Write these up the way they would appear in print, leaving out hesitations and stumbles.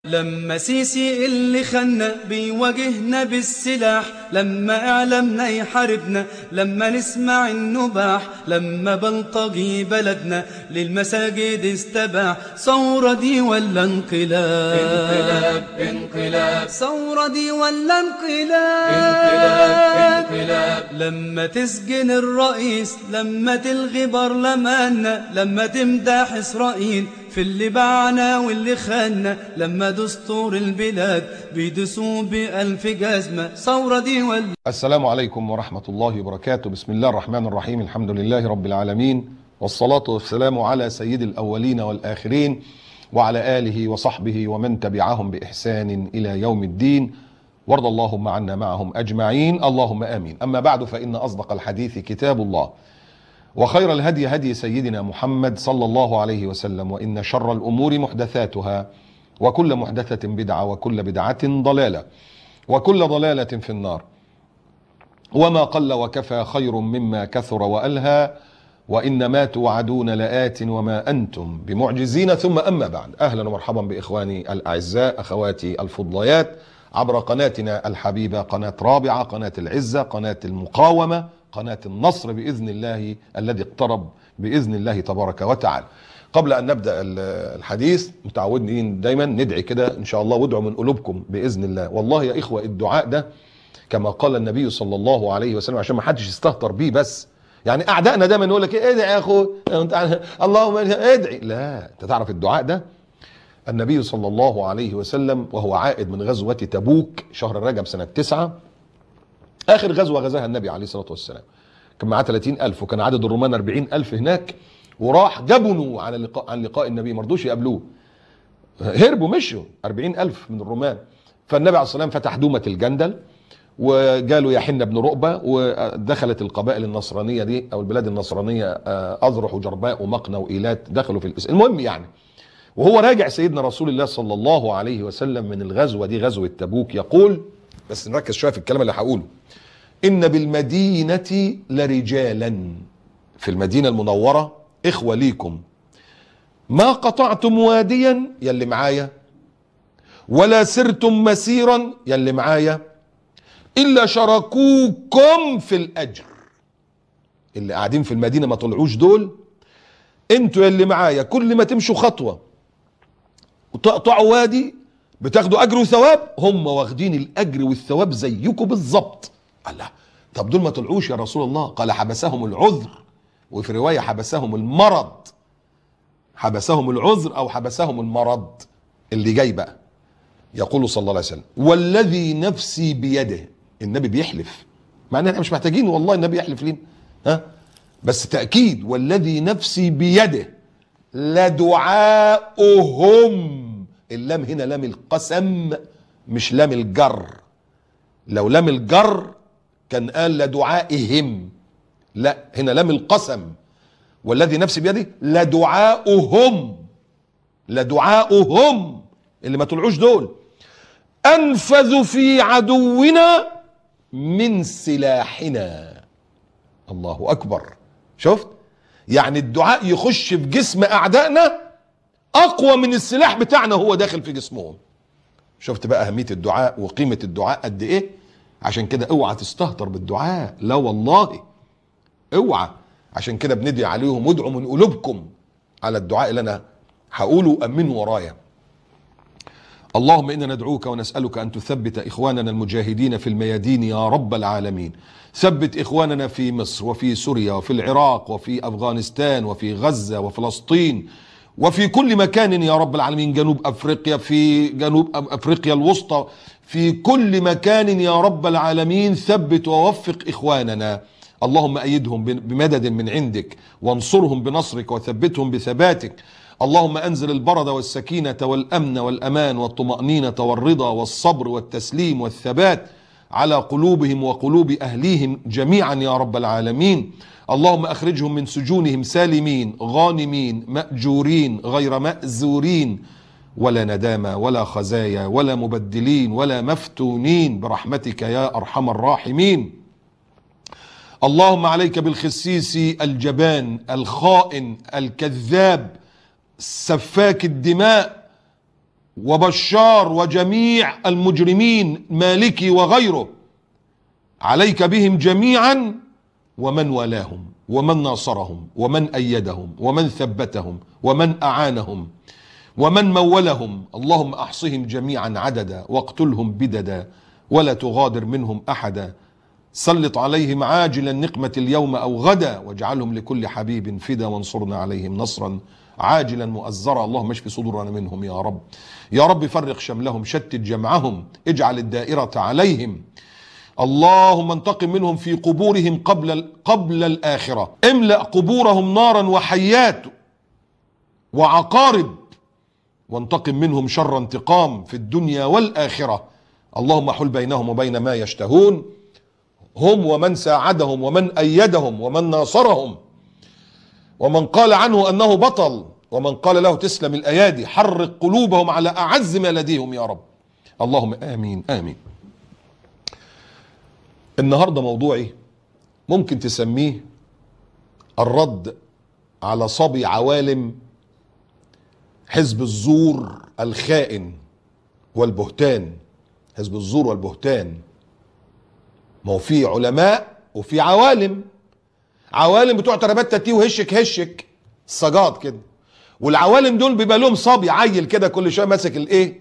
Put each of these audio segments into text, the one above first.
لما سيسي اللي خلنا بيواجهنا بالسلاح، لما اعلامنا يحاربنا، لما نسمع النباح، لما بلطجي بلدنا للمساجد استباح. ثورة دي ولا انقلاب؟ انقلاب انقلاب. ثورة دي ولا انقلاب؟ انقلاب انقلاب. لما تسجن الرئيس، لما تلغي برلماننا، لما تمدح إسرائيل في اللي باعنا واللي خاننا، لما دستور البلاد بيدسوا بألف جزمة. ثورة دي ولا؟ السلام عليكم ورحمة الله وبركاته. بسم الله الرحمن الرحيم. الحمد لله رب العالمين، والصلاة والسلام على سيد الأولين والآخرين، وعلى آله وصحبه ومن تبعهم بإحسان إلى يوم الدين، وارض اللهم عنا معهم أجمعين، اللهم آمين. أما بعد، فإن أصدق الحديث كتاب الله، وخير الهدي هدي سيدنا محمد صلى الله عليه وسلم، وإن شر الأمور محدثاتها، وكل محدثة بدعة، وكل بدعة ضلالة، وكل ضلالة في النار. وما قل وكفى خير مما كثر وألهى، وإنما توعدون لآت وما أنتم بمعجزين. ثم أما بعد، أهلا ومرحبا بإخواني الأعزاء، أخواتي الفضليات، عبر قناتنا الحبيبة، قناة رابعة، قناة العزة، قناة المقاومة، قناة النصر بإذن الله الذي اقترب بإذن الله تبارك وتعالى. قبل أن نبدأ الحديث، متعودين دايما ندعي كده إن شاء الله، وادعوا من قلوبكم بإذن الله. والله يا إخوة، الدعاء ده كما قال النبي صلى الله عليه وسلم، عشان ما حدش يستهتر بيه، بس يعني أعدائنا دايما يقول لك ادعي يا أخو، اللهم ادعي. لا، أنت تعرف الدعاء ده النبي صلى الله عليه وسلم وهو عائد من غزوة تبوك شهر رجب سنة 9، آخر غزوة غزاها النبي عليه الصلاة والسلام، كان معاه 30,000 وكان عدد الرومان 40,000 هناك، وراح جبنوا عن لقاء النبي، ما رضوش يقابلوه، هربوا مشوا 40,000 من الرومان. فالنبي عليه الصلاة والسلام فتح دومة الجندل، وجاله يحن بن رؤبة، ودخلت القبائل النصرانية دي أو البلاد النصرانية، أذرح وجرباء ومقنة وإيلات، دخلوا في الإسلام. المهم يعني، وهو راجع سيدنا رسول الله صلى الله عليه وسلم من الغزوة دي، غزوة تبوك، يقول، بس نركز شوية في الكلام اللي هقوله: إن بالمدينة لرجالا، في المدينة المنورة إخوة ليكم، ما قطعتم واديا يلي معايا، ولا سرتم مسيرا يلي معايا، إلا شاركوكم في الأجر. اللي قاعدين في المدينة ما طلعوش دول، انتوا يلي معايا كل ما تمشوا خطوة وتقطعوا وادي بتاخدوا أجر وثواب، هم واخدين الأجر والثواب زيكم بالظبط. الله، طب دول ما طلعوش يا رسول الله؟ قال: حبسهم العذر، وفي رواية حبسهم المرض. حبسهم العذر أو حبسهم المرض. اللي جاي بقى يقول صلى الله عليه وسلم: والذي نفسي بيده. النبي بيحلف، مع ان احنا مش محتاجين والله النبي يحلف لينا، بس تأكيد: والذي نفسي بيده لدعاؤهم. اللام هنا لام القسم مش لام الجر. لو لام الجر كان قال لدعائهم، لا، هنا لام القسم. والذي نفسي بيده لدعاؤهم، لدعاؤهم اللي ما طلعوش دول أنفذ في عدونا من سلاحنا. الله أكبر. شفت؟ يعني الدعاء يخش في جسم أعدائنا أقوى من السلاح بتاعنا هو داخل في جسمهم. شفت بقى أهمية الدعاء وقيمة الدعاء قد إيه؟ عشان كده اوعى تستهتر بالدعاء، لا والله اوعى. عشان كده بندعي عليهم: وادعوا من قلوبكم على الدعاء اللي أنا هقوله، أمنوا ورايا. اللهم إنا ندعوك ونسألك أن تثبت إخواننا المجاهدين في الميادين يا رب العالمين. ثبت إخواننا في مصر وفي سوريا وفي العراق وفي أفغانستان وفي غزة وفلسطين وفي كل مكان يا رب العالمين، جنوب أفريقيا، في جنوب أفريقيا الوسطى، في كل مكان يا رب العالمين. ثبت ووفق إخواننا، اللهم أيدهم بمدد من عندك، وانصرهم بنصرك، وثبتهم بثباتك. اللهم أنزل البرد والسكينة والأمن والأمان والطمأنينة والرضا والصبر والتسليم والثبات على قلوبهم وقلوب أهليهم جميعا يا رب العالمين. اللهم أخرجهم من سجونهم سالمين غانمين مأجورين غير مأزورين، ولا ندامة ولا خزايا ولا مبدلين ولا مفتونين، برحمتك يا أرحم الراحمين. اللهم عليك بالخسيس الجبان الخائن الكذاب سفاك الدماء وبشار وجميع المجرمين مالكي وغيره، عليك بهم جميعا ومن والاهم ومن ناصرهم ومن أيدهم ومن ثبتهم ومن أعانهم ومن مولهم، اللهم أحصهم جميعا عددا واقتلهم بددا ولا تغادر منهم أحدا، سلط عليهم عاجلا نقمة اليوم أو غدا، واجعلهم لكل حبيب فدا، وانصرنا عليهم نصرا عاجلا مؤزرا، اللهم اشف صدورنا منهم يا رب. يا رب فرق شملهم، شتت جمعهم، اجعل الدائرة عليهم، اللهم انتقم منهم في قبورهم قبل الآخرة، املأ قبورهم نارا وحيات وعقارب، وانتقم منهم شر انتقام في الدنيا والآخرة، اللهم حل بينهم وبين ما يشتهون، هم ومن ساعدهم ومن أيدهم ومن ناصرهم ومن قال عنه أنه بطل ومن قال له تسلم الأيادي، حرق قلوبهم على أعز ما لديهم يا رب، اللهم آمين آمين. النهاردة موضوعي ممكن تسميه الرد على صبي عوالم حزب الزور الخائن والبهتان. حزب الزور والبهتان، ما هو في علماء وفي عوالم. عوالم بتوع تربات تتي وهشك هشك السجاد كده، والعوالم دول بيبقى لهم صبي عيل كده كل شويه ماسك الايه.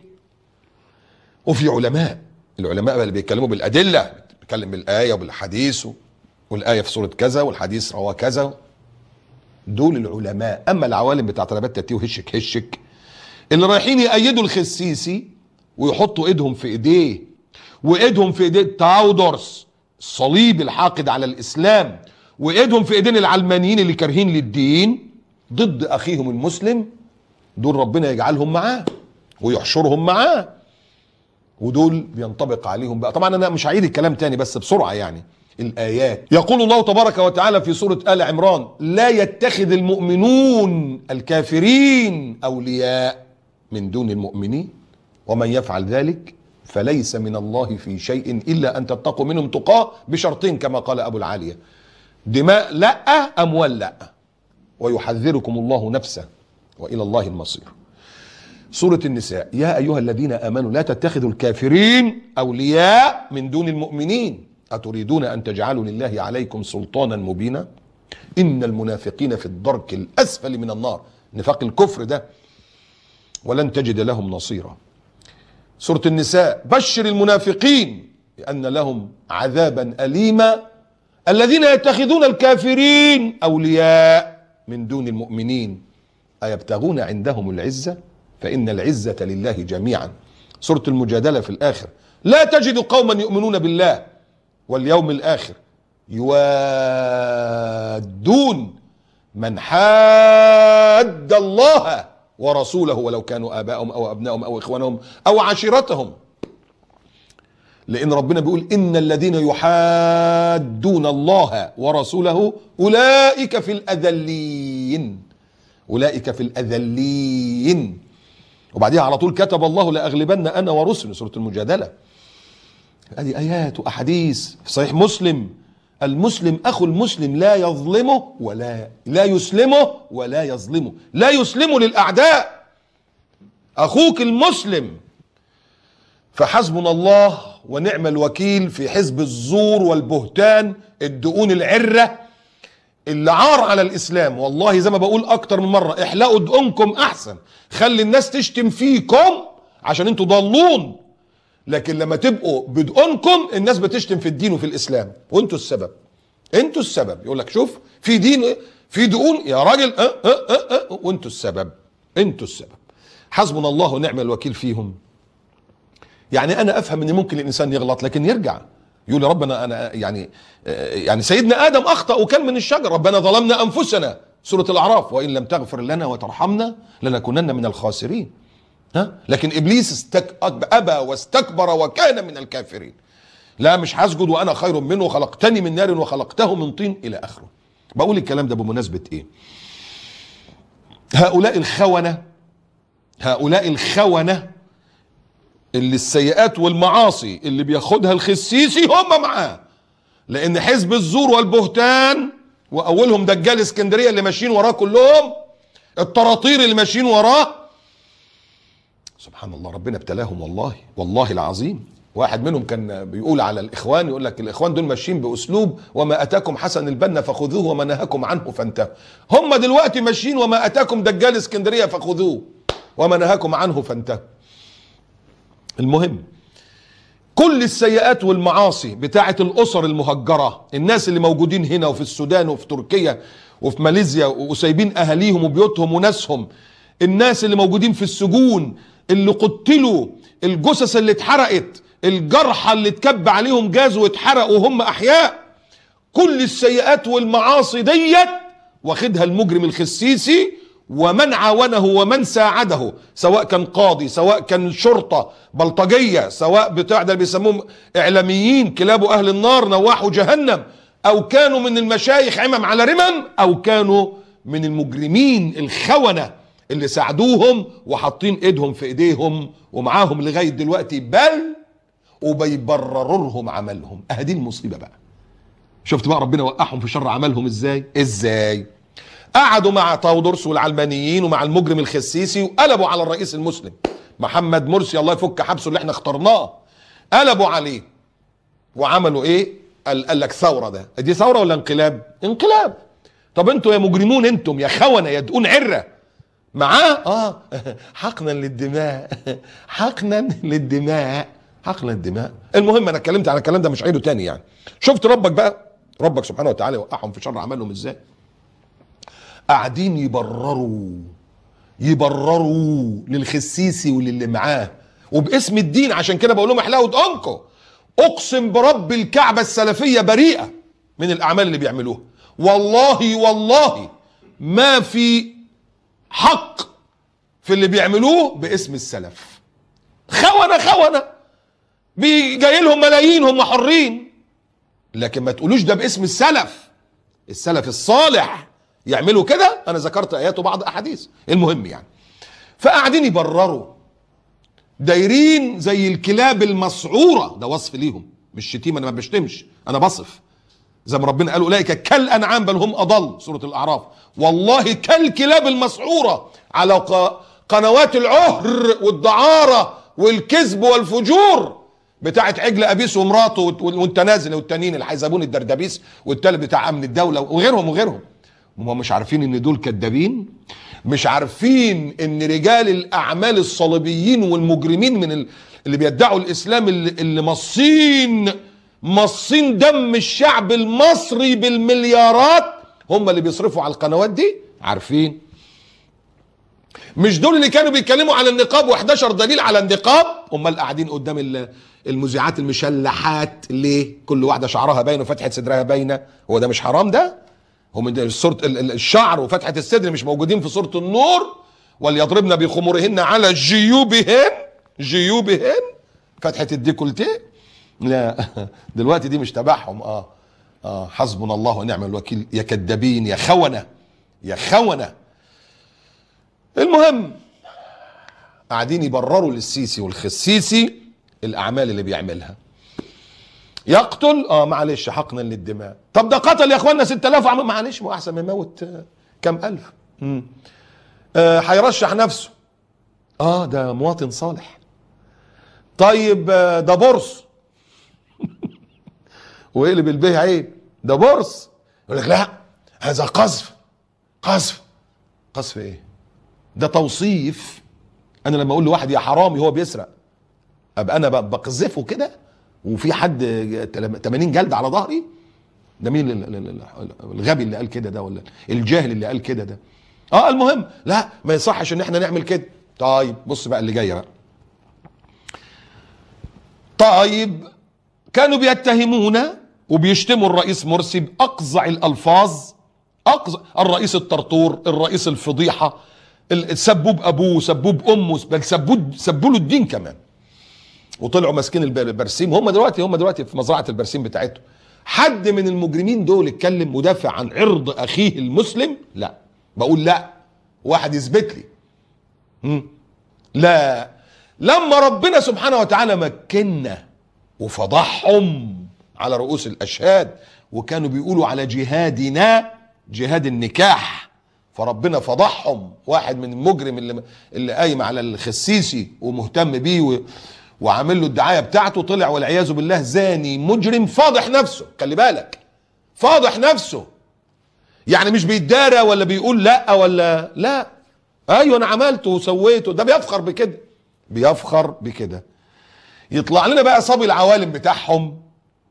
وفي علماء، العلماء اللي بيتكلموا بالادله، بيتكلم بالايه وبالحديث، والايه في سوره كذا والحديث رواه كذا، دول العلماء. اما العوالم بتاع تربات تتي وهشك هشك اللي رايحين يأيدوا الخسيسي ويحطوا ايدهم في ايديه وايدهم في ايدين تاودرس الصليب الحاقد على الاسلام، وايدهم في ايدين العلمانيين اللي كارهين للدين ضد اخيهم المسلم، دول ربنا يجعلهم معاه ويحشرهم معاه، ودول بينطبق عليهم بقى. طبعا انا مش هعيد الكلام تاني بس بسرعه يعني الايات. يقول الله تبارك وتعالى في سوره آل عمران: لا يتخذ المؤمنون الكافرين اولياء من دون المؤمنين ومن يفعل ذلك فليس من الله في شيء إلا أن تتقوا منهم تقاه بشرطين كما قال أبو العالية: دماء لا، أموال لا، ويحذركم الله نفسه وإلى الله المصير. سورة النساء: يا أيها الذين آمنوا لا تتخذوا الكافرين أولياء من دون المؤمنين أتريدون أن تجعلوا لله عليكم سلطانا مبينا إن المنافقين في الدرك الأسفل من النار، نفاق الكفر ده، ولن تجد لهم نصيرا. سورة النساء: بشر المنافقين بأن لهم عذابا أليما الذين يتخذون الكافرين أولياء من دون المؤمنين أيبتغون عندهم العزة فإن العزة لله جميعا. سورة المجادلة في الآخر: لا تجد قوما يؤمنون بالله واليوم الآخر يوادون من حاد الله ورسوله ولو كانوا آباءهم أو أبناءهم أو إخوانهم أو عشيرتهم، لأن ربنا بيقول: إن الذين يحادون الله ورسوله أولئك في الأذلين، أولئك في الأذلين. وبعديها على طول: كتب الله لأغلبن أنا ورسلي، سورة المجادلة. هذه آيات وأحاديث في صحيح مسلم: المسلم أخو المسلم لا يظلمه لا يسلمه ولا يظلمه، لا يسلمه للأعداء، أخوك المسلم. فحسبنا الله ونعم الوكيل في حزب الزور والبهتان، الدقون العرة اللي عار على الإسلام. والله زي ما بقول أكتر من مرة: احلقوا دقونكم أحسن، خلي الناس تشتم فيكم عشان انتوا ضالون، لكن لما تبقوا بدقونكم الناس بتشتم في الدين وفي الإسلام، وانتوا السبب. انتوا السبب. يقول لك: شوف في دين في دقون يا راجل، وانتوا السبب، انتوا السبب. حسبنا الله ونعم الوكيل فيهم. يعني انا افهم ان ممكن الانسان يغلط لكن يرجع يقول: يا رب انا يعني سيدنا ادم اخطا وكان من الشجر، ربنا ظلمنا انفسنا، سوره الاعراف: وان لم تغفر لنا وترحمنا لنكونن من الخاسرين. لكن ابليس ابى واستكبر وكان من الكافرين. لا مش هسجد وانا خير منه، خلقتني من نار وخلقته من طين، الى اخره. بقول الكلام ده بمناسبه ايه؟ هؤلاء الخونة اللي السيئات والمعاصي اللي بياخدها الخسيسي هم معاه، لان حزب الزور والبهتان واولهم دجال اسكندريه اللي ماشيين وراه كلهم، الطراطير اللي ماشيين وراه، سبحان الله، ربنا ابتلاهم والله، والله العظيم. واحد منهم كان بيقول على الاخوان، يقول لك الاخوان دول ماشيين باسلوب وما اتاكم حسن البنا فخذوه وما نهاكم عنه فانتهوا. هم دلوقتي ماشيين وما اتاكم دجال اسكندريه فخذوه وما نهاكم عنه فانتهوا. المهم، كل السيئات والمعاصي بتاعه الاسر المهجره، الناس اللي موجودين هنا وفي السودان وفي تركيا وفي ماليزيا وسايبين اهاليهم وبيوتهم وناسهم، الناس اللي موجودين في السجون اللي قتلوا، الجثث اللي اتحرقت، الجرحى اللي اتكب عليهم جاز واتحرقوا وهم احياء، كل السيئات والمعاصي ديت واخدها المجرم الخسيسي ومن عاونه ومن ساعده، سواء كان قاضي، سواء كان شرطة بلطجية، سواء بتاع ده بيسموهم اعلاميين كلاب اهل النار نواحوا جهنم، او كانوا من المشايخ عمم على رمم، او كانوا من المجرمين الخونة اللي ساعدوهم وحاطين ايدهم في ايديهم ومعاهم لغاية دلوقتي، بل وبيبرروا لهم عملهم. اهدي المصيبة بقى. شفت بقى ربنا وقعهم في شر عملهم ازاي؟ قعدوا مع تاودرس والعلمانيين ومع المجرم الخسيسي وقلبوا على الرئيس المسلم محمد مرسي، الله يفك حبسه اللي احنا اخترناه. قلبوا عليه وعملوا ايه؟ قال لك ثورة. دي ثورة ولا انقلاب؟ انقلاب. طب انتوا يا مجرمون، انتم يا خونة يا دقون عرة معاه حقنا للدماء حقنا للدماء حقنا للدماء. المهم انا اتكلمت عن الكلام ده مش عيده تاني يعني. شفت ربك بقى، ربك سبحانه وتعالى وقعهم في شر عملهم ازاي؟ قاعدين يبرروا للخسيسي وللي معاه وباسم الدين. عشان كده بقول لهم احلقوا دقنكم. اقسم برب الكعبة السلفية بريئة من الاعمال اللي بيعملوها، والله ما في حق في اللي بيعملوه باسم السلف. خونة جاي لهم ملايين، هم حرين، لكن ما تقولوش ده باسم السلف الصالح يعملوا كده. انا ذكرت ايات وبعض احاديث. المهم يعني، فقاعدين يبرروا، دايرين زي الكلاب المسعوره. ده وصف ليهم، مش شتيمه، انا ما بشتمش، انا بصف زي ما ربنا قال اولئك كالانعام بل هم اضل، سوره الاعراف. والله كالكلاب المسعوره على قنوات العهر والدعاره والكذب والفجور بتاعت عجل ابيس ومراته والتنازل والتانيين الحيزبون الدردبيس والتالت بتاع امن الدوله وغيرهم. هم مش عارفين ان دول كدابين؟ مش عارفين ان رجال الاعمال الصليبيين والمجرمين من اللي بيدعوا الاسلام اللي مصين دم الشعب المصري بالمليارات هم اللي بيصرفوا على القنوات دي؟ عارفين؟ مش دول اللي كانوا بيتكلموا على النقاب و11 دليل على النقاب؟ هم اللي قاعدين قدام المذيعات المشلحات ليه؟ كل واحده شعرها باين وفتحه صدرها باينه. هو ده مش حرام ده؟ هم صورة الشعر وفتحة الصدر مش موجودين في سورة النور؟ وليضربن بخمورهن على جيوبهن فتحة الديكولتيه؟ لا دلوقتي دي مش تبعهم. حسبنا الله ونعم الوكيل. يا كدابين يا خونة. المهم قاعدين يبرروا للسيسي والخسيسي الاعمال اللي بيعملها. يقتل معلش حقنا للدماء. طب ده قتل يا اخوانا 6000 معلش، ما احسن من موت كم الف. هيرشح نفسه، ده مواطن صالح. طيب ده بورس ويقلب البيه عيب، ده بورس. يقول لك لا هذا قذف ايه؟ ده توصيف. انا لما اقول لواحد يا حرامي هو بيسرق، ابقى انا بقذفه كده وفي حد 80 جلد على ظهري؟ ده مين الغبي اللي قال كده ده، ولا الجاهل اللي قال كده ده؟ المهم لا ما يصحش ان احنا نعمل كده. طيب بص بقى اللي جاي بقى. طيب كانوا بيتهمونا وبيشتموا الرئيس مرسي باقذع الالفاظ، الرئيس الطرطور، الرئيس الفضيحه، سبوب ابوه، سبوب امه، بل سبوا له الدين كمان. وطلعوا ماسكين البرسيم. هم دلوقتي في مزرعه البرسيم بتاعتهم. حد من المجرمين دول اتكلم مدافع عن عرض اخيه المسلم؟ لا. بقول لا، واحد يثبت لي. لا. لما ربنا سبحانه وتعالى مكننا وفضحهم على رؤوس الاشهاد، وكانوا بيقولوا على جهادنا جهاد النكاح فربنا فضحهم. واحد من المجرم اللي قايم على الخسيسي ومهتم بيه وعامل له الدعايه بتاعته، طلع والعياذ بالله زاني مجرم فاضح نفسه. خلي بالك، فاضح نفسه، يعني مش بيتدارى ولا بيقول لا ولا لا. ايوه انا عملته وسويته، ده بيفخر بكده، بيفخر بكده. يطلع لنا بقى صبي العوالم بتاعهم،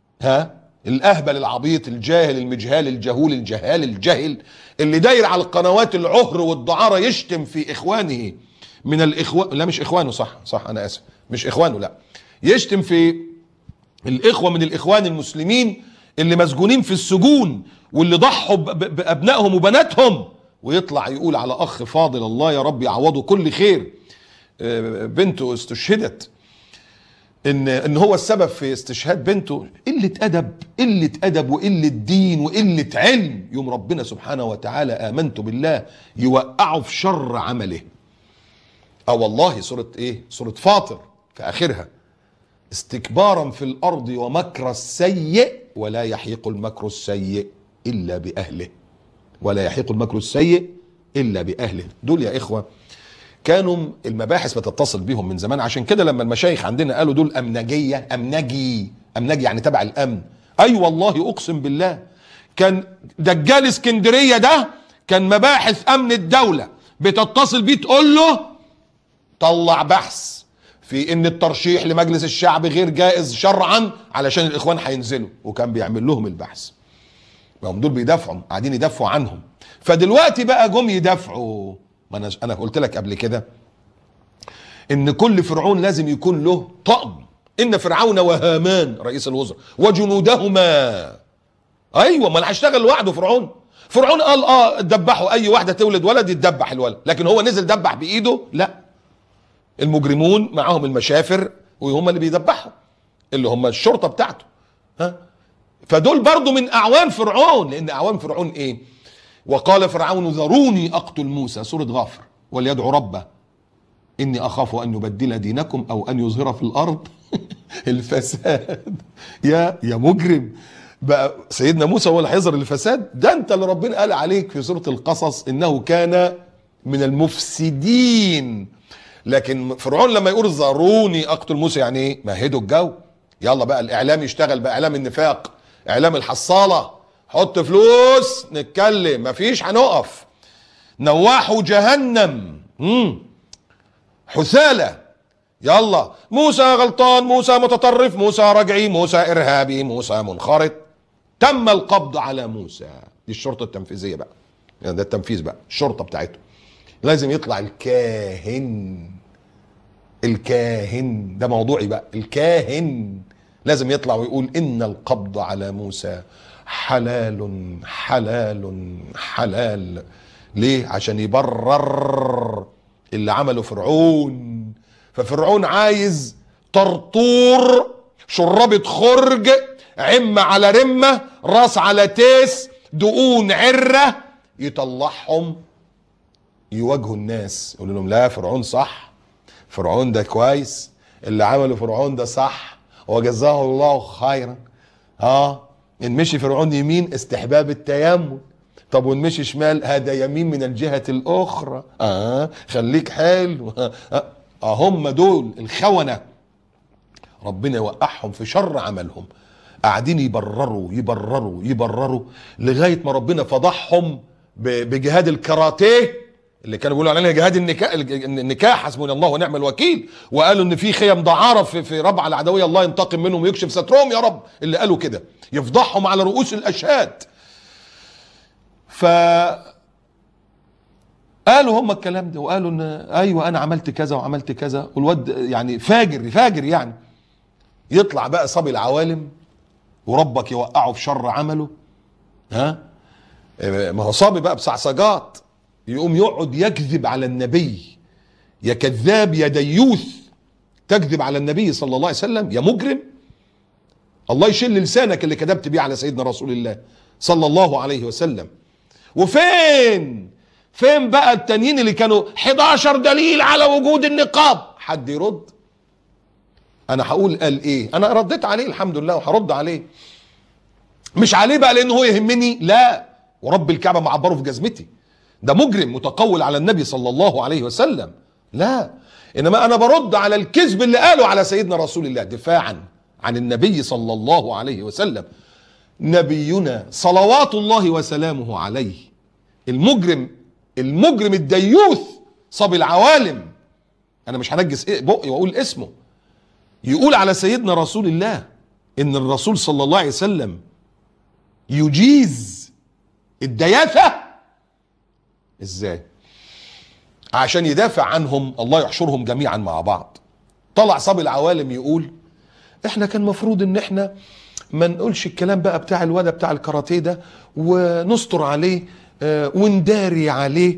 الاهبل العبيط الجاهل المجهال الجهول الجهال الجهل اللي داير على القنوات العهر والدعاره يشتم في اخوانه من الاخوان، لا مش اخوانه، صح انا اسف، مش اخوانه، لا، يشتم في الاخوه من الاخوان المسلمين اللي مسجونين في السجون واللي ضحوا بابنائهم وبناتهم، ويطلع يقول على اخ فاضل الله يا رب يعوضه كل خير، بنته استشهدت، ان هو السبب في استشهاد بنته. قله ادب وقله دين وقله علم. يوم ربنا سبحانه وتعالى امنت بالله يوقعه في شر عمله. والله سوره فاطر في اخرها: استكبارا في الارض ومكر السيء ولا يحيق المكر السيء الا باهله. ولا يحيق المكر السيء الا باهله. دول يا اخوه كانوا المباحث بتتصل بيهم من زمان. عشان كده لما المشايخ عندنا قالوا دول امنجيه، امنجي يعني تبع الامن. اي والله اقسم بالله كان دجال اسكندريه ده كان مباحث امن الدوله بتتصل بيه تقول له طلع بحث في ان الترشيح لمجلس الشعب غير جائز شرعا علشان الاخوان هينزلوا، وكان بيعمل لهم البحث. هم دول بيدافعوا، قاعدين يدافعوا عنهم. فدلوقتي بقى جم يدافعوا. ما انا قلت لك قبل كده ان كل فرعون لازم يكون له طقم. ان فرعون وهامان رئيس الوزراء وجنودهما. ايوه، ما انا هشتغل لوحده. فرعون قال دبحوا اي واحده تولد ولد يتدبح الولد، لكن هو نزل دبح بايده؟ لا، المجرمون معاهم المشافر وهم اللي بيدبحوا، اللي هم الشرطه بتاعته. فدول برضو من اعوان فرعون. لان اعوان فرعون ايه؟ وقال فرعون ذروني اقتل موسى، سورة غافر، وليدعو ربه اني اخاف ان يبدل دينكم او ان يظهر في الارض الفساد. يا مجرم، بقى سيدنا موسى هو اللي هيظهر الفساد؟ ده انت اللي ربنا قال عليك في سورة القصص انه كان من المفسدين. لكن فرعون لما يقول ذروني اقتل موسى يعني ايه؟ مهدوا الجو، يلا بقى الاعلام يشتغل بقى، اعلام النفاق، اعلام الحصالة، حط فلوس نتكلم، مفيش هنقف. نواحوا جهنم حثالة، يلا موسى غلطان، موسى متطرف، موسى رجعي، موسى ارهابي، موسى منخرط. تم القبض على موسى. دي الشرطة التنفيذية بقى، يعني ده التنفيذ بقى، الشرطة بتاعته. لازم يطلع الكاهن ده موضوعي بقى. الكاهن لازم يطلع ويقول ان القبض على موسى حلال حلال حلال. ليه؟ عشان يبرر اللي عمله فرعون. ففرعون عايز طرطور، شربة خرج، عمة على رمة، راس على تيس، دقون عرة، يطلعهم يواجهوا الناس، يقولوا لهم لا فرعون صح، فرعون ده كويس، اللي عمله فرعون ده صح وجزاه الله خيرا. ان مشي فرعون يمين استحباب التيمم، طب وان مشي شمال هذا يمين من الجهة الاخرى. خليك حلو. هم دول الخونة، ربنا يوقعهم في شر عملهم. قاعدين يبرروا لغاية ما ربنا فضحهم بجهاد الكاراتيه اللي كانوا بيقولوا علينا جهاد النكاح، حسبنا الله ونعم الوكيل، وقالوا ان في خيم دعارة في ربع العدوية، الله ينتقم منهم ويكشف سترهم يا رب. اللي قالوا كده يفضحهم على رؤوس الاشهاد. قالوا هم الكلام ده، وقالوا ان ايوه انا عملت كذا وعملت كذا، والواد يعني فاجر يعني. يطلع بقى صبي العوالم وربك يوقعه في شر عمله. ما هو صبي بقى بصعصجات، يقوم يقعد يكذب على النبي. يا كذاب يا ديوث، تكذب على النبي صلى الله عليه وسلم يا مجرم. الله يشل لسانك اللي كذبت بيه على سيدنا رسول الله صلى الله عليه وسلم. وفين بقى التانيين اللي كانوا 11 دليل على وجود النقاب؟ حد يرد؟ انا هقول قال ايه، انا رديت عليه الحمد لله وهرد عليه. مش عليه بقى لانه هو يهمني، لا، ورب الكعبة معبره في جزمتي. ده مجرم متقول على النبي صلى الله عليه وسلم، لا، انما انا برد على الكذب اللي قاله على سيدنا رسول الله دفاعا عن النبي صلى الله عليه وسلم. نبينا صلوات الله وسلامه عليه المجرم الديوث صبي العوالم، انا مش هنجس بقي واقول اسمه، يقول على سيدنا رسول الله ان الرسول صلى الله عليه وسلم يجيز الدياثة. ازاي؟ عشان يدافع عنهم، الله يحشرهم جميعا مع بعض. طلع صبي العوالم يقول احنا كان مفروض ان احنا ما نقولش الكلام بقى بتاع الواد بتاع الكاراتيه ده ونستر عليه ونداري عليه.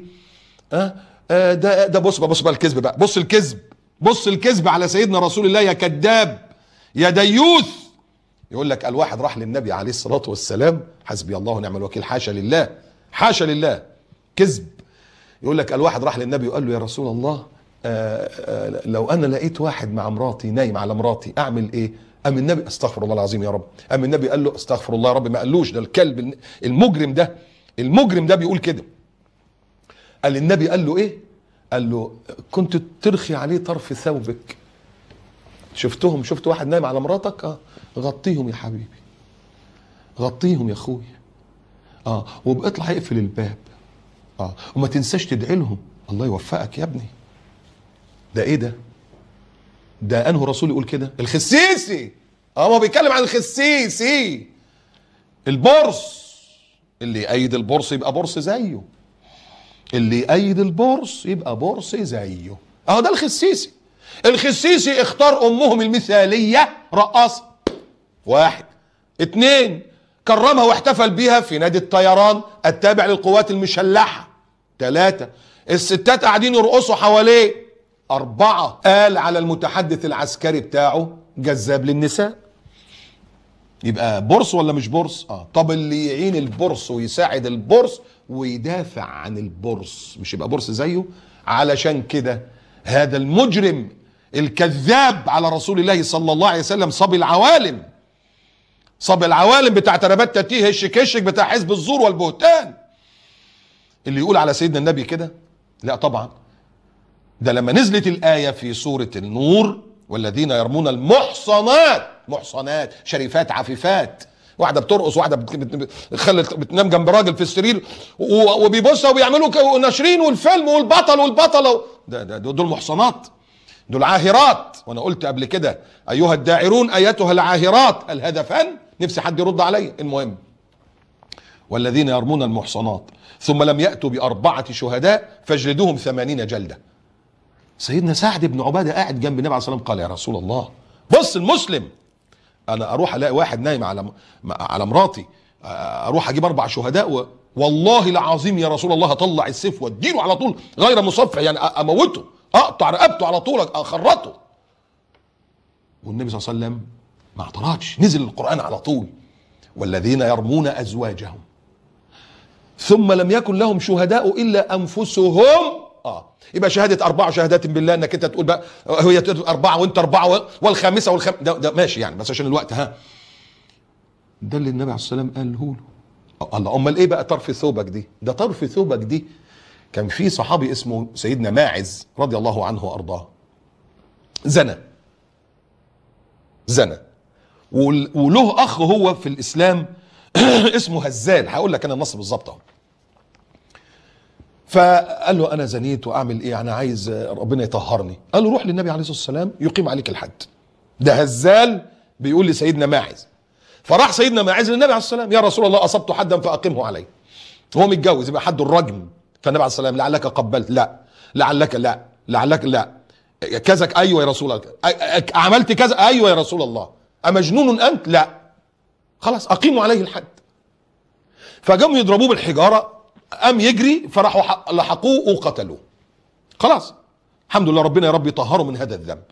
ده بص بقى الكذب بقى، بص الكذب على سيدنا رسول الله يا كذاب يا ديوث. يقول لك الواحد راح للنبي عليه الصلاة والسلام، حسبي الله ونعم الوكيل، حاشا لله كذب. يقول لك الواحد راح للنبي وقال له يا رسول الله لو انا لقيت واحد مع مراتي نايم على مراتي اعمل ايه؟ قام النبي استغفر الله العظيم يا رب، قام النبي قال له استغفر الله يا رب، ما قالوش ده الكلب المجرم ده بيقول كده. قال النبي قال له ايه؟ قال له كنت ترخي عليه طرف ثوبك. شفت واحد نايم على مراتك؟ غطيهم يا حبيبي، غطيهم يا اخويا، وباطلع اقفل الباب، وما تنساش تدعي لهم الله يوفقك يا ابني. ده ايه ده انه رسول يقول كده؟ الخسيسي، ما بيتكلم عن الخسيسي البورس، اللي يأيد البورس يبقى بورس زيه، اللي يأيد البورس يبقى بورس زيه. ده الخسيسي اختار امهم المثالية رقاصة، 1. 2 كرمها واحتفل بيها في نادي الطيران التابع للقوات المسلحة. 3 الستات قاعدين يرقصوا حواليه. 4 قال على المتحدث العسكري بتاعه جذاب للنساء. يبقى بورس ولا مش بورس؟ طب اللي يعين البورس ويساعد البورس ويدافع عن البورس مش يبقى بورس زيه؟ علشان كده هذا المجرم الكذاب على رسول الله صلى الله عليه وسلم صبي العوالم بتاع تربات تتيه هشك بتاع حزب الزور والبهتان، اللي يقول على سيدنا النبي كده. لا طبعا، ده لما نزلت الآية في سورة النور والذين يرمون محصنات شريفات عفيفات، واحدة بترقص، واحدة بتنام جنب راجل في السرير وبيبصوا وبيعملوا ناشرين والفيلم والبطل دول محصنات، دول عاهرات. وانا قلت قبل كده ايها الداعرون ايتها العاهرات، هل هذا فن؟ نفسي حد يرد علي. المهم والذين يرمون المحصنات ثم لم يأتوا ب4 شهداء فاجلدوهم 80 جلدة. سيدنا سعد بن عبادة قاعد جنب النبي عليه الصلاة والسلام قال يا رسول الله، بص المسلم، انا اروح الاقي واحد نايم على مراتي، اروح اجيب 4 شهداء والله العظيم يا رسول الله هطلع السيف واديله على طول غير مصفح، يعني اموته، اقطع رقبته على طول، اخرطه. والنبي صلى الله عليه وسلم ما اعترضش، نزل القرآن على طول والذين يرمون ازواجهم ثم لم يكن لهم شهداء الا انفسهم. يبقى شهادة 4 شهادات بالله، انك انت تقول بقى هي 4 وانت 4 والخامسة ده ماشي يعني، بس عشان الوقت. ده اللي النبي عليه الصلاة والسلام قاله له. الله، امال ايه بقى طرف ثوبك دي؟ ده طرف ثوبك دي كان في صحابي اسمه سيدنا ماعز رضي الله عنه وارضاه، زنى وله اخ هو في الاسلام اسمه هزال، هقول لك انا النص بالظبط اهو. فقال له انا زنيت واعمل ايه؟ انا عايز ربنا يطهرني. قال له روح للنبي عليه الصلاه والسلام يقيم عليك الحد. ده هزال بيقول لسيدنا ماعز. فراح سيدنا ماعز للنبي عليه الصلاه والسلام، يا رسول الله اصبت حدا فاقمه علي. هو متجوز يبقى حد الرجم. فالنبي عليه الصلاه والسلام لعلك قبلت؟ لا. لعلك لا. لعلك لا. كذا؟ ايوه يا رسول الله. عملت كذا؟ ايوه يا رسول الله. امجنون انت؟ لا. خلاص اقيموا عليه الحد. فقاموا يضربوه بالحجاره، قام يجري فراحوا لحقوه وقتلوه. خلاص الحمد لله، ربنا يا رب يطهره من هذا الذنب.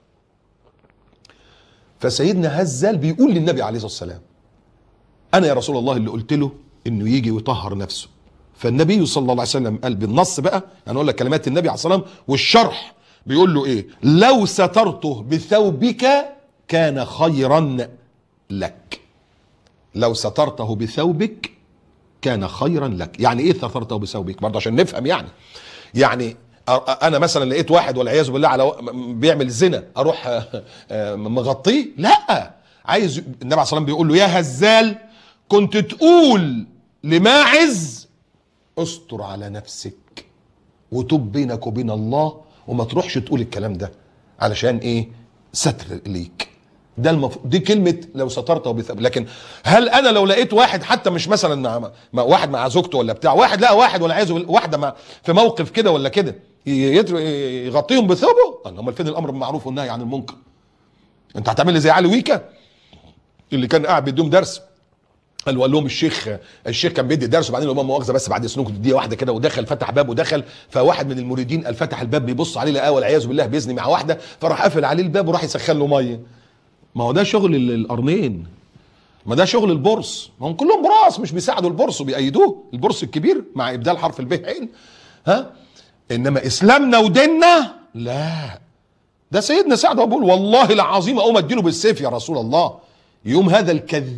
فسيدنا هزال بيقول للنبي عليه الصلاه والسلام انا يا رسول الله اللي قلت له انه يجي ويطهر نفسه. فالنبي صلى الله عليه وسلم قال بالنص بقى، انا اقول لك كلمات النبي عليه الصلاه والسلام والشرح، بيقول له ايه؟ لو سترته بثوبك كان خيرا لك. لو سترته بثوبك كان خيرا لك. يعني ايه سترته بثوبك؟ برضه عشان نفهم. يعني انا مثلا لقيت واحد والعياذ بالله على بيعمل زنا، اروح مغطيه؟ لا. عايز النبي عليه الصلاه والسلام بيقول له يا هزال كنت تقول لماعز استر على نفسك وتوب بينك وبين الله، وما تروحش تقول الكلام ده. علشان ايه؟ ستر ليك. ده دي كلمه لو سترته بثوبك. لكن هل انا لو لقيت واحد حتى مش مثلا مع واحد مع زوجته ولا بتاع، واحد لا واحد ولا عايز واحده في موقف كده ولا كده يغطيهم بثوبه؟ امال فين الامر بالمعروف والنهي عن المنكر؟ انت هتعمل لي زي علي ويكا اللي كان قاعد بيديهم درس، قال لهم الشيخ كان بيدي درس، وبعدين لهم مؤاخذه بس بعد سنوك دقيقه واحده كده، ودخل فتح باب ودخل، فواحد من المريدين قال فتح الباب بيبص عليه لقاه والعياذ بالله بيزني مع واحده، فراح قافل عليه الباب وراح يسخن له ميه. ما هو ده شغل القرنين، ما ده شغل البورس، ما هم كلهم براس مش بيساعدوا البورس وبيأيدوه، البورس الكبير مع ابدال حرف الب عين. انما اسلامنا وديننا لا. ده سيدنا سعد بيقول والله العظيم اقوم اديله بالسيف يا رسول الله. يوم هذا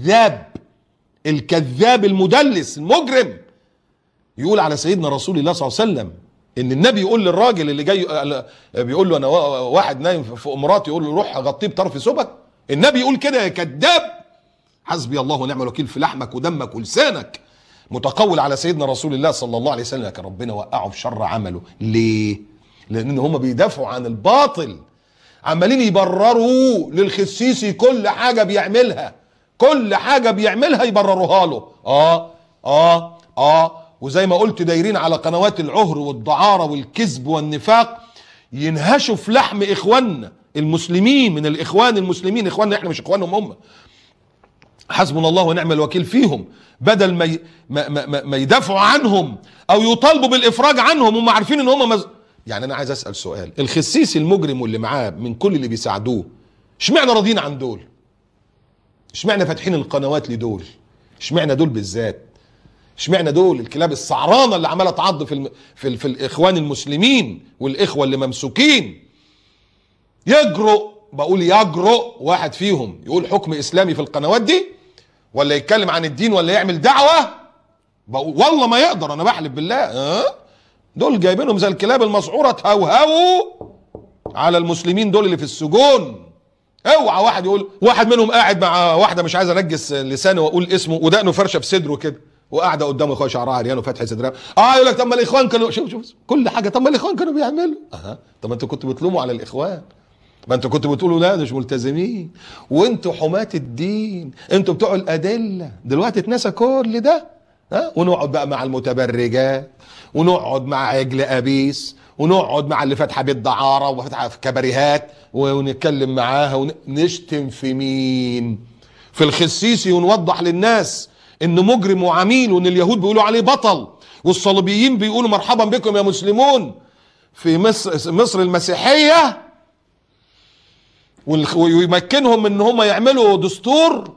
الكذاب المدلس المجرم يقول على سيدنا رسول الله صلى الله عليه وسلم ان النبي يقول للراجل اللي جاي بيقول له انا واحد نايم فوق مراتي، يقول له روح غطيه بطرف ثوبك. النبي يقول كده يا كذاب. حسبي الله ونعم الوكيل في لحمك ودمك ولسانك. متقول على سيدنا رسول الله صلى الله عليه وسلم، لكن ربنا وقعه في شر عمله. ليه؟ لان هم بيدافعوا عن الباطل، عمالين يبرروا للخسيسي كل حاجه بيعملها يبرروها له. وزي ما قلت دايرين على قنوات العهر والدعاره والكذب والنفاق، ينهشوا في لحم اخواننا المسلمين من الاخوان المسلمين. اخواننا احنا مش اخوانهم هم. حسبنا الله ونعم الوكيل فيهم. بدل ما يدافعوا عنهم او يطالبوا بالافراج عنهم، هم عارفين ان هم يعني انا عايز اسال سؤال، الخسيسي المجرم واللي معاه من كل اللي بيساعدوه، اشمعنى راضيين عن دول؟ اشمعنى فاتحين القنوات لدول؟ اشمعنى دول بالذات؟ اشمعنى دول الكلاب السعرانه اللي عماله تعض في الاخوان المسلمين والاخوه اللي ممسوكين؟ يجرؤ واحد فيهم يقول حكم اسلامي في القنوات دي، ولا يتكلم عن الدين، ولا يعمل دعوه؟ والله ما يقدر، انا بحلف بالله. دول جايبينهم زي الكلاب المسعوره تهوهوا على المسلمين دول اللي في السجون. اوعى واحد يقول، واحد منهم قاعد مع واحده مش عايز انجس لسانه واقول اسمه، ودقنه فرشه في صدره كده، وقاعده قدامه اخويا شعرها عريان وفاتحه صدرها، يقول لك طب ما الاخوان كانوا شوف كل حاجه، طب ما الاخوان كانوا بيعملوا. طب ما انتوا كنتوا بتلوموا على الاخوان، ما انتوا كنتوا بتقولوا لا مش ملتزمين، وانتوا حماة الدين، انتوا بتوع الادله. دلوقتي اتنسى كل ده. ونقعد بقى مع المتبرجات، ونقعد مع عجل ابيس، ونقعد مع اللي فاتحه بيت دعاره وفاتحه في كباريهات ونتكلم معاها ونشتم في مين؟ في الخسيسي، ونوضح للناس انه مجرم وعميل، وان اليهود بيقولوا عليه بطل، والصليبيين بيقولوا مرحبا بكم يا مسلمون في مصر المسيحيه، ويمكنهم ان هم يعملوا دستور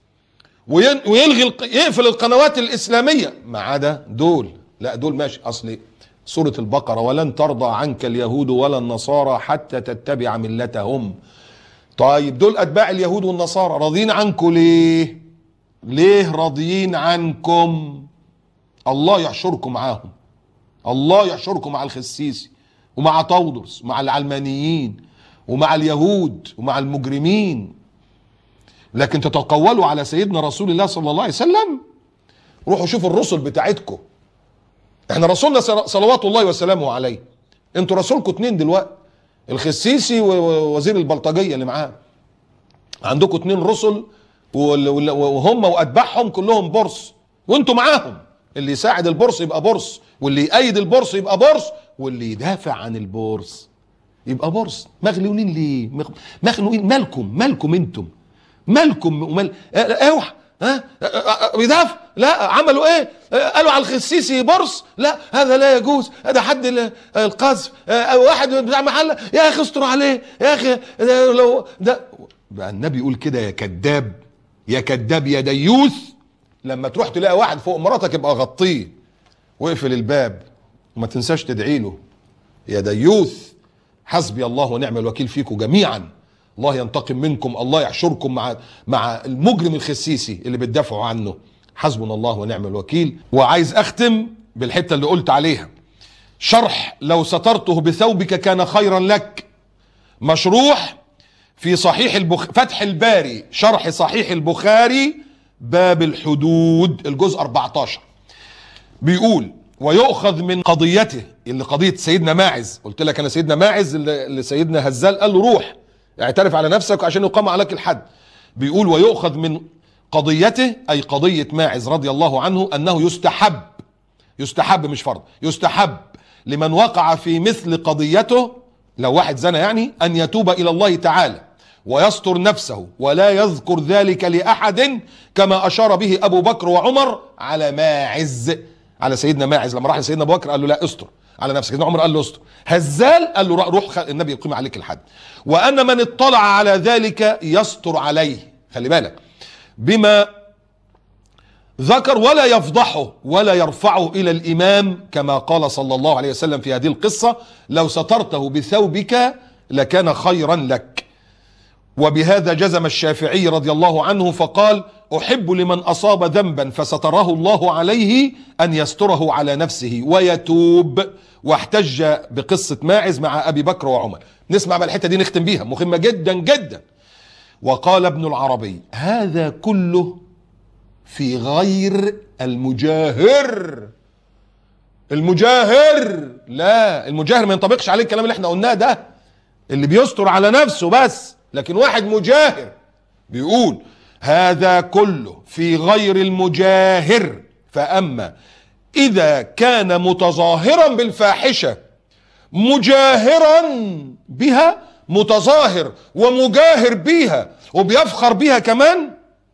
يقفل القنوات الاسلاميه ما عدا دول. لا دول ماشي. اصل سوره البقره ولن ترضى عنك اليهود ولا النصارى حتى تتبع ملتهم. طيب دول اتباع اليهود والنصارى راضيين عنكم ليه راضيين عنكم؟ الله يحشركم معاهم، الله يحشركم مع الخسيسي ومع طاودرس ومع العلمانيين ومع اليهود ومع المجرمين. لكن تتقولوا على سيدنا رسول الله صلى الله عليه وسلم؟ روحوا شوفوا الرسل بتاعتكم. احنا رسولنا صلوات الله وسلامه عليه، انتوا رسولكم 2 دلوقتي، الخسيسي ووزير البلطجيه اللي معاه. عندكم 2 رسل، وهم واتباعهم كلهم برص، وانتوا معاهم. اللي يساعد البورس يبقى بورس، واللي يأيد البورس يبقى بورس، واللي يدافع عن البورس يبقى بورس. مغلولين ليه؟ مخنوقين. مالكم انتم؟ مالكم ومال اوعى بيدافع؟ لا. عملوا ايه؟ قالوا على الخسيسي بورس؟ لا هذا لا يجوز، هذا حد القذف. واحد بتاع محل يا اخي استر عليه يا اخي، لو ده بقى النبي يقول كده يا كذاب يا كذاب يا ديوث. لما تروح تلاقي واحد فوق مراتك يبقى غطيه واقفل الباب، وما تنساش تدعي له يا ديوث. حسبي الله ونعم الوكيل فيكم جميعا. الله ينتقم منكم، الله يحشركم مع المجرم الخسيسي اللي بتدافعوا عنه. حسبنا الله ونعم الوكيل. وعايز اختم بالحتة اللي قلت عليها، شرح لو سترته بثوبك كان خيرا لك، مشروح في صحيح فتح الباري شرح صحيح البخاري باب الحدود الجزء 14. بيقول ويؤخذ من قضيته، اللي قضية سيدنا ماعز، قلت لك انا سيدنا ماعز اللي سيدنا هزال قال له روح اعترف على نفسك عشان يقام عليك الحد. بيقول ويؤخذ من قضيته اي قضية ماعز رضي الله عنه انه يستحب مش فرض، يستحب لمن وقع في مثل قضيته، لو واحد زنى يعني، ان يتوب الى الله تعالى ويستر نفسه ولا يذكر ذلك لأحد، كما أشار به أبو بكر وعمر على ماعز، على سيدنا ماعز لما راح لسيدنا أبو بكر قال له لا استر على نفسك، سيدنا عمر قال له استر، هزال قال له روح النبي يقيم عليك الحد. وأن من اطلع على ذلك يستر عليه، خلي بالك، بما ذكر ولا يفضحه ولا يرفعه إلى الإمام، كما قال صلى الله عليه وسلم في هذه القصة لو سترته بثوبك لكان خيرا لك. وبهذا جزم الشافعي رضي الله عنه فقال أحب لمن أصاب ذنبا فستره الله عليه أن يستره على نفسه ويتوب، واحتج بقصة ماعز مع أبي بكر وعمر. نسمع بقى الحتة دي نختم بيها، مهمة جدا جدا. وقال ابن العربي هذا كله في غير المجاهر. المجاهر لا، المجاهر ما ينطبقش عليه الكلام اللي احنا قلناه ده، اللي بيستر على نفسه بس، لكن واحد مجاهر بيقول هذا كله في غير المجاهر. فأما إذا كان متظاهرا بالفاحشة مجاهرا بها، متظاهر ومجاهر بيها وبيفخر بيها كمان،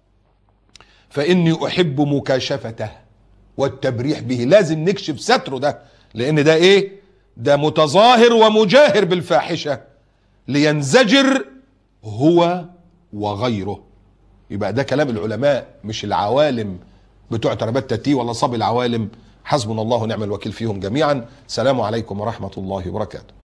فإني أحب مكاشفته والتبريح به. لازم نكشف ستره ده، لأن ده إيه؟ ده متظاهر ومجاهر بالفاحشة لينزجر هو وغيره. يبقى ده كلام العلماء مش العوالم بتوع تربات تتي ولا صبي العوالم. حسبنا الله ونعم الوكيل فيهم جميعا. سلام عليكم ورحمة الله وبركاته.